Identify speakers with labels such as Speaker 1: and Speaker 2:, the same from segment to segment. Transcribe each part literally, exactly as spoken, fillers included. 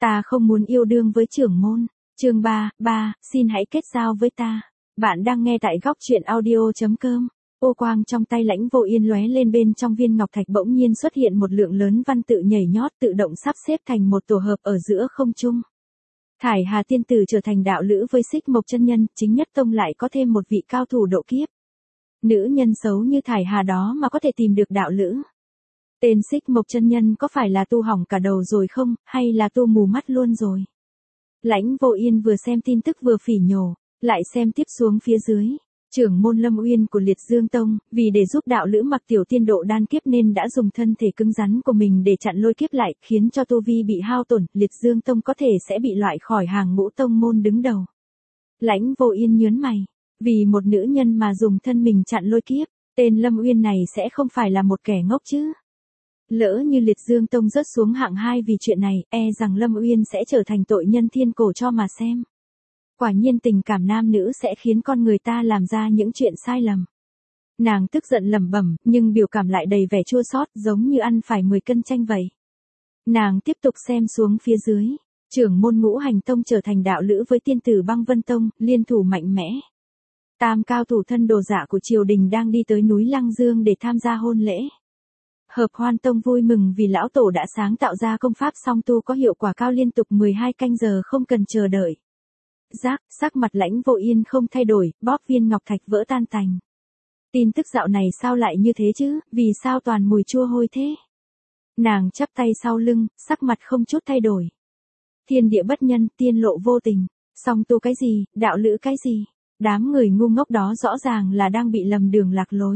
Speaker 1: Ta không muốn yêu đương với trưởng môn. Chương ba, ba, xin hãy kết giao với ta. Bạn đang nghe tại góc truyện audio.com. Ô quang trong tay Lãnh Vô Yên lóe lên, bên trong viên ngọc thạch bỗng nhiên xuất hiện một lượng lớn văn tự nhảy nhót tự động sắp xếp thành một tổ hợp ở giữa không trung. Thải Hà tiên tử trở thành đạo lữ với Xích Mộc chân nhân, chính nhất tông lại có thêm một vị cao thủ độ kiếp. Nữ nhân xấu như Thải Hà đó mà có thể tìm được đạo lữ. Tên Xích Mộc chân nhân có phải là tu hỏng cả đầu rồi không, hay là tu mù mắt luôn rồi? Lãnh Vô Yên vừa xem tin tức vừa phỉ nhổ, lại xem tiếp xuống phía dưới. Trưởng môn Lâm Uyên của Liệt Dương Tông, vì để giúp đạo lữ Mặc Tiểu Tiên độ đan kiếp nên đã dùng thân thể cứng rắn của mình để chặn lôi kiếp lại, khiến cho tu vi bị hao tổn, Liệt Dương Tông có thể sẽ bị loại khỏi hàng ngũ tông môn đứng đầu. Lãnh Vô Yên nhớn mày, vì một nữ nhân mà dùng thân mình chặn lôi kiếp, tên Lâm Uyên này sẽ không phải là một kẻ ngốc chứ? Lỡ như Liệt Dương Tông rớt xuống hạng hai vì chuyện này, e rằng Lâm Uyên sẽ trở thành tội nhân thiên cổ cho mà xem. Quả nhiên tình cảm nam nữ sẽ khiến con người ta làm ra những chuyện sai lầm. Nàng tức giận lẩm bẩm, nhưng biểu cảm lại đầy vẻ chua xót, giống như ăn phải mười cân chanh vậy. Nàng tiếp tục xem xuống phía dưới. Trưởng môn Ngũ Hành Tông trở thành đạo lữ với tiên tử Băng Vân Tông, liên thủ mạnh mẽ. Tam cao thủ thân đồ dạ của triều đình đang đi tới núi Lăng Dương để tham gia hôn lễ. Hợp Hoan Tông vui mừng vì lão tổ đã sáng tạo ra công pháp song tu có hiệu quả cao liên tục mười hai canh giờ không cần chờ đợi. Giác, sắc mặt Lãnh Vô Yên không thay đổi, bóp viên ngọc thạch vỡ tan tành. Tin tức dạo này sao lại như thế chứ, vì sao toàn mùi chua hôi thế? Nàng chắp tay sau lưng, sắc mặt không chút thay đổi. Thiên địa bất nhân, tiên lộ vô tình, song tu cái gì, đạo lữ cái gì? Đám người ngu ngốc đó rõ ràng là đang bị lầm đường lạc lối.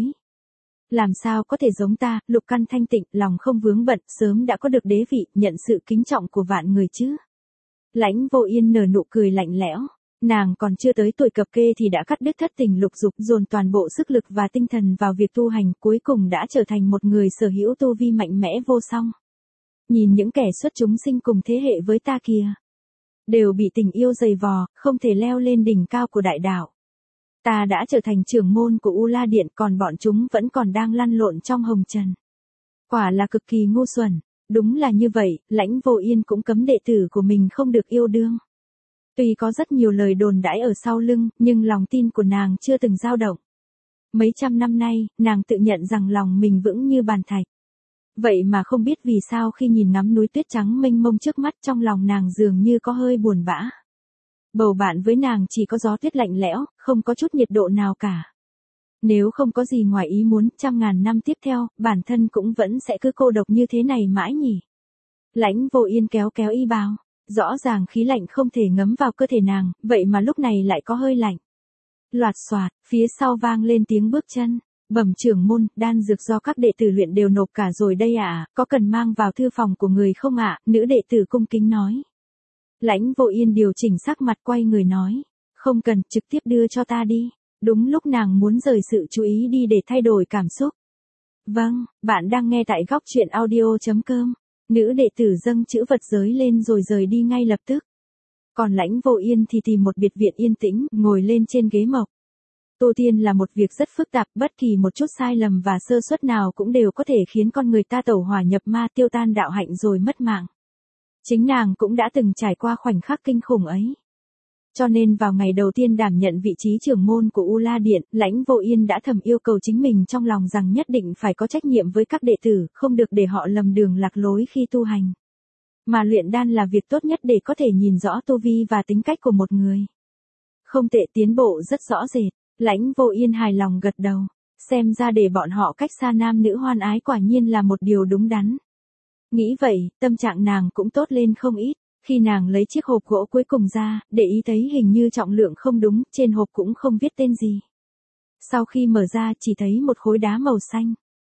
Speaker 1: Làm sao có thể giống ta, lục căn thanh tịnh, lòng không vướng bận, sớm đã có được đế vị, nhận sự kính trọng của vạn người chứ? Lãnh Vô Yên nở nụ cười lạnh lẽo, nàng còn chưa tới tuổi cập kê thì đã cắt đứt thất tình lục dục, dồn toàn bộ sức lực và tinh thần vào việc tu hành, cuối cùng đã trở thành một người sở hữu tu vi mạnh mẽ vô song. Nhìn những kẻ xuất chúng sinh cùng thế hệ với ta kìa, đều bị tình yêu dày vò, không thể leo lên đỉnh cao của đại đạo. Ta đã trở thành trưởng môn của U La Điện, còn bọn chúng vẫn còn đang lăn lộn trong hồng trần. Quả là cực kỳ ngu xuẩn. Đúng là như vậy, Lãnh Vô Yên cũng cấm đệ tử của mình không được yêu đương. Tuy có rất nhiều lời đồn đãi ở sau lưng, nhưng lòng tin của nàng chưa từng dao động. Mấy trăm năm nay, nàng tự nhận rằng lòng mình vững như bàn thạch. Vậy mà không biết vì sao khi nhìn ngắm núi tuyết trắng mênh mông trước mắt, trong lòng nàng dường như có hơi buồn bã. Bầu bạn với nàng chỉ có gió tuyết lạnh lẽo, không có chút nhiệt độ nào cả. Nếu không có gì ngoài ý muốn, trăm ngàn năm tiếp theo, bản thân cũng vẫn sẽ cứ cô độc như thế này mãi nhỉ. Lãnh Vô Yên kéo kéo y bào, rõ ràng khí lạnh không thể ngấm vào cơ thể nàng, vậy mà lúc này lại có hơi lạnh. Loạt xoạt, phía sau vang lên tiếng bước chân. Bẩm trưởng môn, đan dược do các đệ tử luyện đều nộp cả rồi đây ạ, à, có cần mang vào thư phòng của người không ạ? À? Nữ đệ tử cung kính nói. Lãnh Vô Yên điều chỉnh sắc mặt, quay người nói, không cần, trực tiếp đưa cho ta đi. Đúng lúc nàng muốn rời sự chú ý đi để thay đổi cảm xúc. Vâng, bạn đang nghe tại góc truyện audio.com. Nữ đệ tử dâng chữ vật giới lên rồi rời đi ngay lập tức. Còn Lãnh Vô Yên thì tìm một biệt viện yên tĩnh, ngồi lên trên ghế mộc. Tu tiên là một việc rất phức tạp, bất kỳ một chút sai lầm và sơ suất nào cũng đều có thể khiến con người ta tẩu hỏa nhập ma, tiêu tan đạo hạnh rồi mất mạng. Chính nàng cũng đã từng trải qua khoảnh khắc kinh khủng ấy. Cho nên vào ngày đầu tiên đảm nhận vị trí trưởng môn của U La Điện, Lãnh Vô Yên đã thầm yêu cầu chính mình trong lòng rằng nhất định phải có trách nhiệm với các đệ tử, không được để họ lầm đường lạc lối khi tu hành. Mà luyện đan là việc tốt nhất để có thể nhìn rõ tu vi và tính cách của một người. Không tệ, tiến bộ rất rõ rệt. Lãnh Vô Yên hài lòng gật đầu. Xem ra để bọn họ cách xa nam nữ hoan ái quả nhiên là một điều đúng đắn. Nghĩ vậy, tâm trạng nàng cũng tốt lên không ít. Khi nàng lấy chiếc hộp gỗ cuối cùng ra, để ý thấy hình như trọng lượng không đúng, trên hộp cũng không viết tên gì. Sau khi mở ra chỉ thấy một khối đá màu xanh.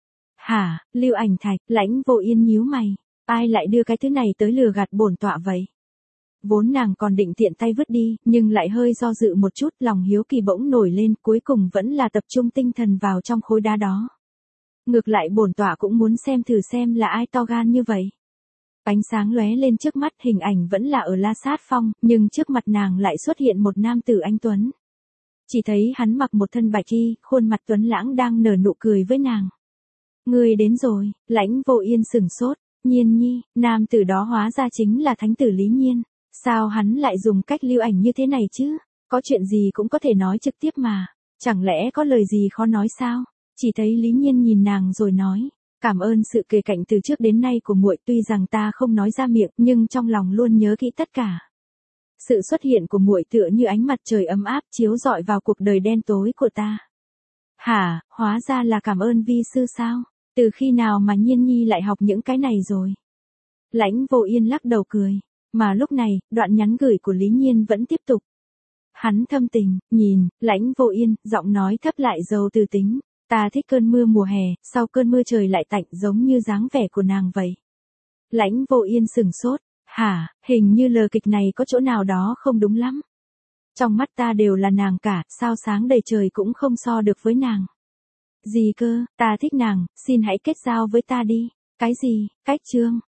Speaker 1: Hả, lưu ảnh thạch, Lãnh Vô Yên nhíu mày. Ai lại đưa cái thứ này tới lừa gạt bổn tọa vậy? Vốn nàng còn định tiện tay vứt đi, nhưng lại hơi do dự một chút, lòng hiếu kỳ bỗng nổi lên, cuối cùng vẫn là tập trung tinh thần vào trong khối đá đó. Ngược lại bổn tọa cũng muốn xem thử xem là ai to gan như vậy. Ánh sáng lóe lên trước mắt, hình ảnh vẫn là ở La Sát Phong, nhưng trước mặt nàng lại xuất hiện một nam tử anh tuấn. Chỉ thấy hắn mặc một thân bạch y, khuôn mặt tuấn lãng đang nở nụ cười với nàng. Ngươi đến rồi, Lãnh Vô Yên sừng sốt, Nhiên nhi, nam tử đó hóa ra chính là thánh tử Lý Nhiên. Sao hắn lại dùng cách lưu ảnh như thế này chứ? Có chuyện gì cũng có thể nói trực tiếp mà. Chẳng lẽ có lời gì khó nói sao? Chỉ thấy Lý Nhiên nhìn nàng rồi nói. Cảm ơn sự kề cạnh từ trước đến nay của muội, tuy rằng ta không nói ra miệng, nhưng trong lòng luôn nhớ kỹ tất cả. Sự xuất hiện của muội tựa như ánh mặt trời ấm áp chiếu rọi vào cuộc đời đen tối của ta. Hả, hóa ra là cảm ơn vi sư sao? Từ khi nào mà Nhiên nhi lại học những cái này rồi? Lãnh Vô Yên lắc đầu cười. Mà lúc này, đoạn nhắn gửi của Lý Nhiên vẫn tiếp tục. Hắn thâm tình, nhìn, Lãnh Vô Yên, giọng nói thấp lại giàu từ tính. Ta thích cơn mưa mùa hè, sau cơn mưa trời lại tạnh giống như dáng vẻ của nàng vậy. Lãnh Vô Yên sừng sốt. Hả, hình như lời kịch này có chỗ nào đó không đúng lắm. Trong mắt ta đều là nàng cả, sao sáng đầy trời cũng không so được với nàng. Gì cơ, ta thích nàng, xin hãy kết giao với ta đi. Cái gì, cách chương.